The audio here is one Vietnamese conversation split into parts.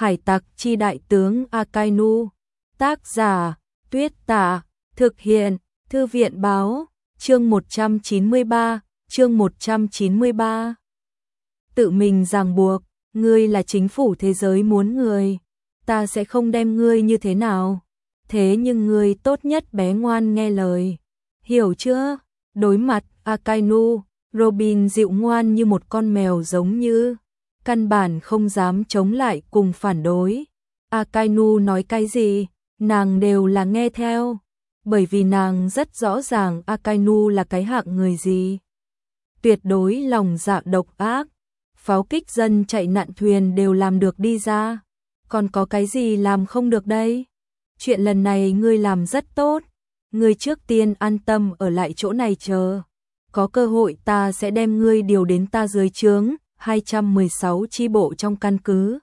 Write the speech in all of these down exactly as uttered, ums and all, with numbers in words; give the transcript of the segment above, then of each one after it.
Hải tặc chi đại tướng Akainu. Tác giả, Tuyết Tả. Thực hiện, Thư viện báo. Chương một trăm chín mươi ba, chương một trăm chín mươi ba. Tự mình ràng buộc, ngươi là chính phủ thế giới muốn người. Ta sẽ không đem ngươi như thế nào. Thế nhưng ngươi tốt nhất bé ngoan nghe lời. Hiểu chưa? Đối mặt Akainu, Robin dịu ngoan như một con mèo giống như. Căn bản không dám chống lại cùng phản đối. Akainu nói cái gì, nàng đều là nghe theo. Bởi vì nàng rất rõ ràng Akainu là cái hạng người gì. Tuyệt đối lòng dạ độc ác. Pháo kích dân chạy nạn thuyền đều làm được đi ra. Còn có cái gì làm không được đây? Chuyện lần này ngươi làm rất tốt. Ngươi trước tiên an tâm ở lại chỗ này chờ. Có cơ hội ta sẽ đem ngươi điều đến ta dưới trướng. hai trăm mười sáu chi bộ trong căn cứ.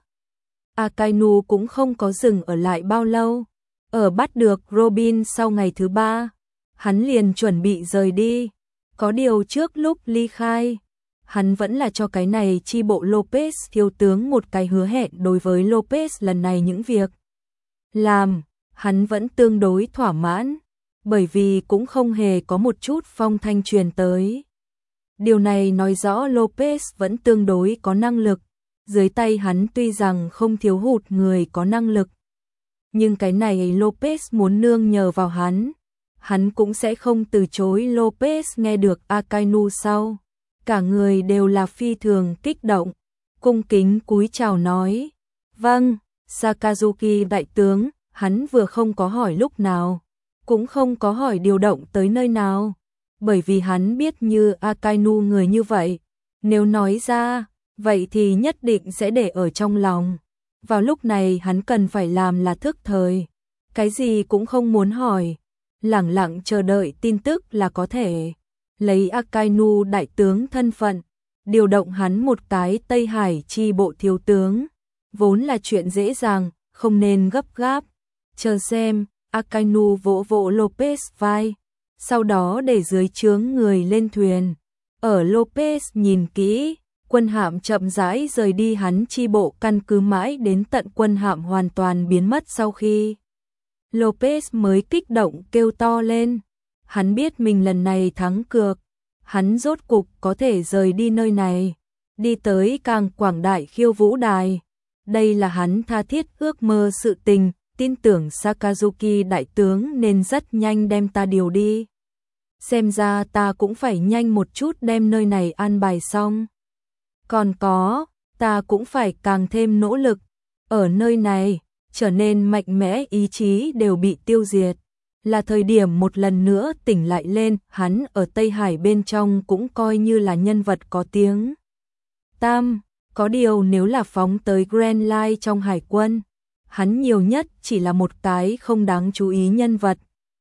Akainu cũng không có dừng ở lại bao lâu. Ở bắt được Robin sau ngày thứ ba, hắn liền chuẩn bị rời đi. Có điều trước lúc ly khai, hắn vẫn là cho cái này chi bộ Lopez thiếu tướng một cái hứa hẹn đối với Lopez lần này những việc làm, hắn vẫn tương đối thỏa mãn, bởi vì cũng không hề có một chút phong thanh truyền tới. Điều này nói rõ Lopez vẫn tương đối có năng lực, dưới tay hắn tuy rằng không thiếu hụt người có năng lực. Nhưng cái này Lopez muốn nương nhờ vào hắn, hắn cũng sẽ không từ chối. Lopez nghe được Akainu sau, cả người đều là phi thường kích động, cung kính cúi chào nói, vâng, Sakazuki đại tướng. Hắn vừa không có hỏi lúc nào, cũng không có hỏi điều động tới nơi nào, bởi vì hắn biết như Akainu người như vậy, nếu nói ra, vậy thì nhất định sẽ để ở trong lòng. Vào lúc này hắn cần phải làm là thức thời, cái gì cũng không muốn hỏi, lẳng lặng chờ đợi tin tức là có thể. Lấy Akainu đại tướng thân phận, điều động hắn một cái Tây Hải chi bộ thiếu tướng, vốn là chuyện dễ dàng, không nên gấp gáp. Chờ xem, Akainu vỗ vỗ Lopez vai, sau đó để dưới trướng người lên thuyền. Ở Lopez nhìn kỹ, quân hạm chậm rãi rời đi hắn chi bộ căn cứ mãi đến tận quân hạm hoàn toàn biến mất sau khi. Lopez mới kích động kêu to lên. Hắn biết mình lần này thắng cược. Hắn rốt cục có thể rời đi nơi này, đi tới càng quảng đại khiêu vũ đài. Đây là hắn tha thiết ước mơ sự tình, tin tưởng Sakazuki đại tướng nên rất nhanh đem ta điều đi. Xem ra ta cũng phải nhanh một chút đem nơi này an bài xong. Còn có, ta cũng phải càng thêm nỗ lực. Ở nơi này, trở nên mạnh mẽ, ý chí đều bị tiêu diệt. Là thời điểm một lần nữa tỉnh lại lên, hắn ở Tây Hải bên trong cũng coi như là nhân vật có tiếng. Tam, có điều nếu là phóng tới Grand Line trong hải quân, hắn nhiều nhất chỉ là một cái không đáng chú ý nhân vật.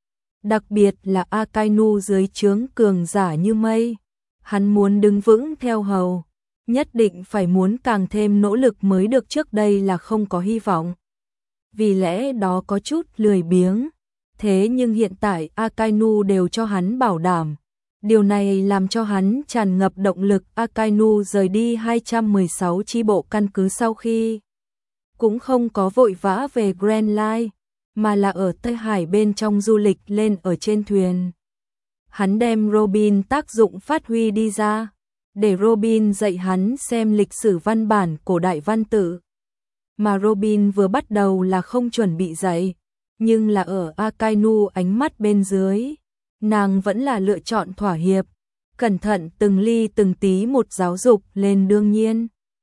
Đặc biệt là Akainu dưới trướng cường giả như mây. Hắn muốn đứng vững theo hầu, nhất định phải muốn càng thêm nỗ lực mới được, trước đây là không có hy vọng. Vì lẽ đó có chút lười biếng. Thế nhưng hiện tại Akainu đều cho hắn bảo đảm. Điều này làm cho hắn tràn ngập động lực. Akainu rời đi hai trăm mười sáu chi bộ căn cứ sau khi cũng không có vội vã về Grand Line, mà là ở Tây Hải bên trong du lịch lên ở trên thuyền. Hắn đem Robin tác dụng phát huy đi ra, để Robin dạy hắn xem lịch sử văn bản cổ đại văn tự. Mà Robin vừa bắt đầu là không chuẩn bị dạy, nhưng là ở Akainu ánh mắt bên dưới, nàng vẫn là lựa chọn thỏa hiệp, cẩn thận từng ly từng tí một giáo dục lên. Đương nhiên,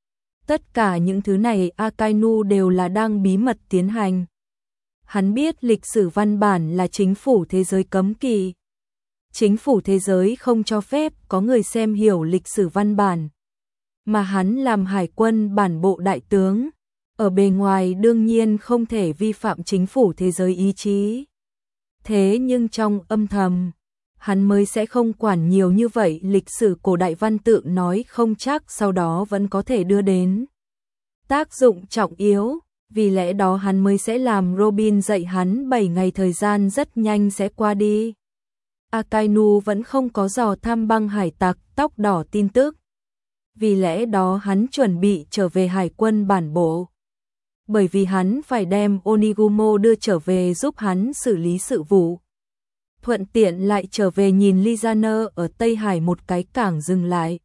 tất cả những thứ này Akainu đều là đang bí mật tiến hành. Hắn biết lịch sử văn bản là chính phủ thế giới cấm kỵ. Chính phủ thế giới không cho phép có người xem hiểu lịch sử văn bản. Mà hắn làm hải quân bản bộ đại tướng, ở bề ngoài đương nhiên không thể vi phạm chính phủ thế giới ý chí. Thế nhưng trong âm thầm, hắn mới sẽ không quản nhiều như vậy. Lịch sử cổ đại văn tự nói không chắc sau đó vẫn có thể đưa đến tác dụng trọng yếu. Vì lẽ đó hắn mới sẽ làm Robin dạy hắn. Bảy ngày thời gian rất nhanh sẽ qua đi. Akainu vẫn không có dò thăm băng hải tặc tóc đỏ tin tức. Vì lẽ đó hắn chuẩn bị trở về hải quân bản bộ. bởi vì hắn phải đem Onigumo đưa trở về giúp hắn xử lý sự vụ. Thuận tiện lại trở về nhìn Lizana ở Tây Hải một cái cảng dừng lại.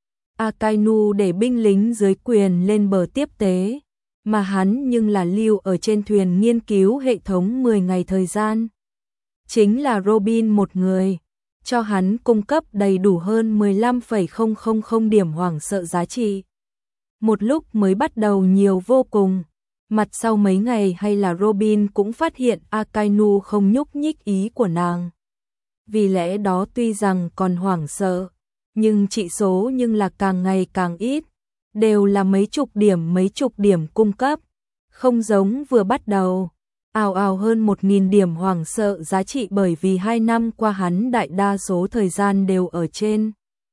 Akainu để binh lính dưới quyền lên bờ tiếp tế, mà hắn nhưng là lưu ở trên thuyền nghiên cứu hệ thống mười ngày thời gian. Chính là Robin một người, cho hắn cung cấp đầy đủ hơn mười lăm phẩy không không không điểm hoảng sợ giá trị. Một lúc mới bắt đầu nhiều vô cùng, mặt sau mấy ngày hay là Robin cũng phát hiện Akainu không nhúc nhích ý của nàng. Vì lẽ đó tuy rằng còn hoảng sợ, nhưng trị số nhưng là càng ngày càng ít, đều là mấy chục điểm mấy chục điểm cung cấp, không giống vừa bắt đầu. Ào ào hơn một nghìn điểm hoảng sợ giá trị bởi vì hai năm qua hắn đại đa số thời gian đều ở trên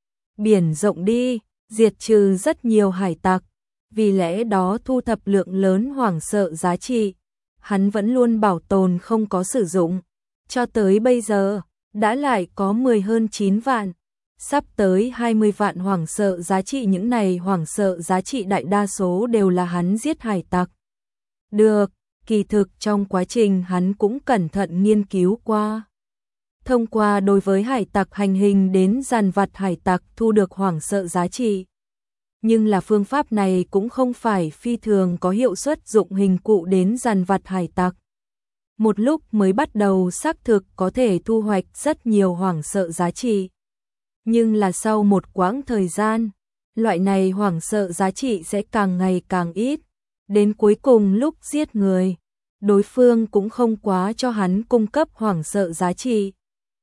biển rộng đi, diệt trừ rất nhiều hải tặc, vì lẽ đó thu thập lượng lớn hoảng sợ giá trị, hắn vẫn luôn bảo tồn không có sử dụng, cho tới bây giờ, đã lại có mười hơn chín vạn, sắp tới hai mươi vạn hoảng sợ giá trị. Những này hoảng sợ giá trị đại đa số đều là hắn giết hải tặc. Được, kỳ thực trong quá trình hắn cũng cẩn thận nghiên cứu qua. Thông qua đối với hải tặc hành hình đến dàn vặt hải tặc thu được hoảng sợ giá trị. Nhưng là phương pháp này cũng không phải phi thường có hiệu suất dụng hình cụ đến dàn vặt hải tặc. Một lúc mới bắt đầu xác thực có thể thu hoạch rất nhiều hoảng sợ giá trị. Nhưng là sau một quãng thời gian, loại này hoảng sợ giá trị sẽ càng ngày càng ít. Đến cuối cùng lúc giết người, đối phương cũng không quá cho hắn cung cấp hoảng sợ giá trị.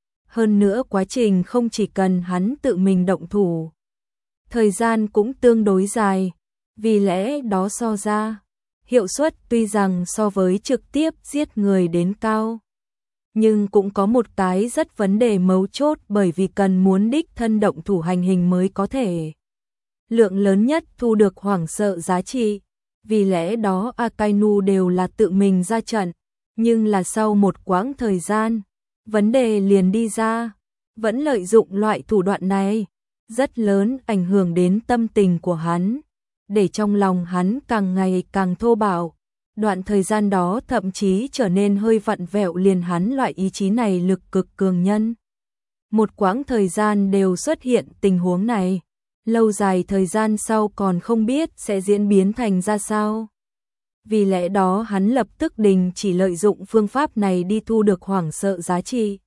Hơn nữa quá trình không chỉ cần hắn tự mình động thủ, thời gian cũng tương đối dài, vì lẽ đó so ra, hiệu suất tuy rằng so với trực tiếp giết người đến cao, nhưng cũng có một cái rất vấn đề mấu chốt bởi vì cần muốn đích thân động thủ hành hình mới có thể lượng lớn nhất thu được hoảng sợ giá trị. Vì lẽ đó Akainu đều là tự mình ra trận, nhưng là sau một quãng thời gian, vấn đề liền đi ra, vẫn lợi dụng loại thủ đoạn này, rất lớn ảnh hưởng đến tâm tình của hắn, để trong lòng hắn càng ngày càng thô bạo. Đoạn thời gian đó thậm chí trở nên hơi vặn vẹo, liền hắn loại ý chí này lực cực cường nhân. Một quãng thời gian đều xuất hiện tình huống này. Lâu dài thời gian sau còn không biết sẽ diễn biến thành ra sao. Vì lẽ đó hắn lập tức đình chỉ lợi dụng phương pháp này đi thu được hoảng sợ giá trị.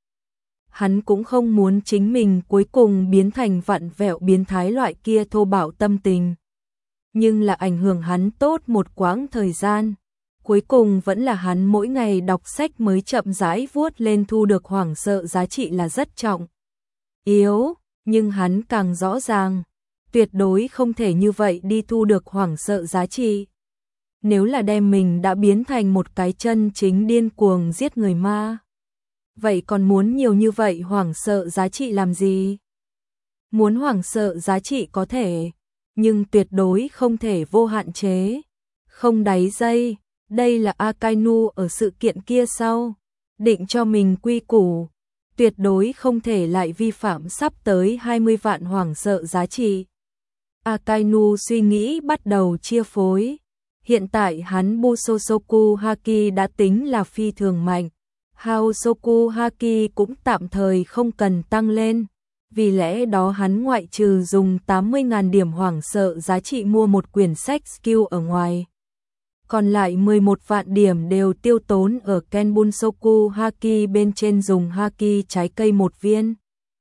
Hắn cũng không muốn chính mình cuối cùng biến thành vặn vẹo biến thái loại kia thô bạo tâm tình. Nhưng là ảnh hưởng hắn tốt một quãng thời gian. Cuối cùng vẫn là hắn mỗi ngày đọc sách mới chậm rãi vuốt lên thu được hoảng sợ giá trị là rất trọng yếu, nhưng hắn càng rõ ràng, tuyệt đối không thể như vậy đi thu được hoảng sợ giá trị. Nếu là đem mình đã biến thành một cái chân chính điên cuồng giết người ma, vậy còn muốn nhiều như vậy hoảng sợ giá trị làm gì? Muốn hoảng sợ giá trị có thể, nhưng tuyệt đối không thể vô hạn chế, không đáy dây. Đây là Akainu ở sự kiện kia sau, định cho mình quy củ, tuyệt đối không thể lại vi phạm sắp tới hai mươi vạn hoảng sợ giá trị. Akainu suy nghĩ bắt đầu chia phối. Hiện tại hắn Busosoku Haki đã tính là phi thường mạnh. Haosoku Haki cũng tạm thời không cần tăng lên. Vì lẽ đó hắn ngoại trừ dùng tám mươi nghìn điểm hoảng sợ giá trị mua một quyển sách skill ở ngoài. Còn lại mười một vạn điểm đều tiêu tốn ở Kenbunsoku Haki bên trên, dùng Haki trái cây một viên.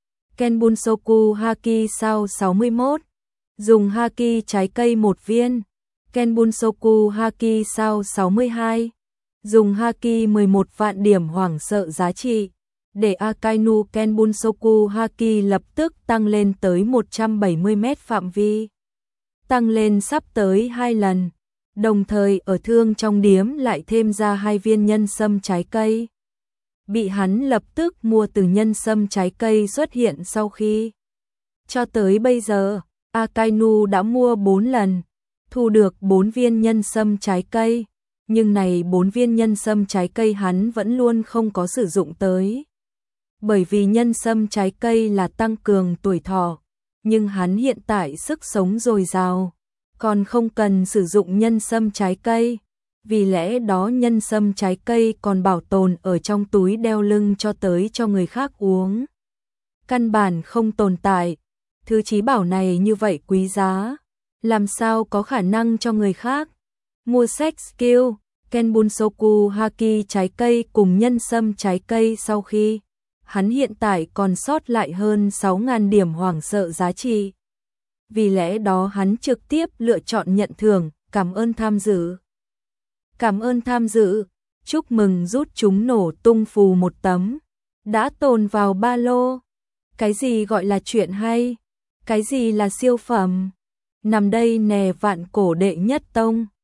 Kenbunsoku Haki sao sáu mươi mốt, dùng Haki trái cây một viên. Kenbunsoku Haki sao sáu mươi hai, dùng Haki mười một vạn điểm hoảng sợ giá trị. Để Akainu Kenbunsoku Haki lập tức tăng lên tới một trăm bảy mươi mét phạm vi. Tăng lên sắp tới hai lần. Đồng thời ở thương trong điếm lại thêm ra hai viên nhân sâm trái cây. Bị hắn lập tức mua từ nhân sâm trái cây xuất hiện sau khi. Cho tới bây giờ, Akainu đã mua bốn lần, thu được bốn viên nhân sâm trái cây. Nhưng này bốn viên nhân sâm trái cây hắn vẫn luôn không có sử dụng tới. Bởi vì nhân sâm trái cây là tăng cường tuổi thọ, nhưng hắn hiện tại sức sống dồi dào, còn không cần sử dụng nhân sâm trái cây. Vì lẽ đó nhân sâm trái cây còn bảo tồn ở trong túi đeo lưng cho tới cho người khác uống. Căn bản không tồn tại. Thứ trí bảo này như vậy quý giá, làm sao có khả năng cho người khác. Mua sách skill, Kenbunsoku Haki trái cây cùng nhân sâm trái cây sau khi hắn hiện tại còn sót lại hơn sáu nghìn điểm hoảng sợ giá trị. Vì lẽ đó hắn trực tiếp lựa chọn nhận thưởng, cảm ơn tham dự. Cảm ơn tham dự, chúc mừng rút chúng nổ tung phù một tấm. Đã tồn vào ba lô. Cái gì gọi là chuyện hay? Cái gì là siêu phẩm? Nằm đây nè vạn cổ đệ nhất tông.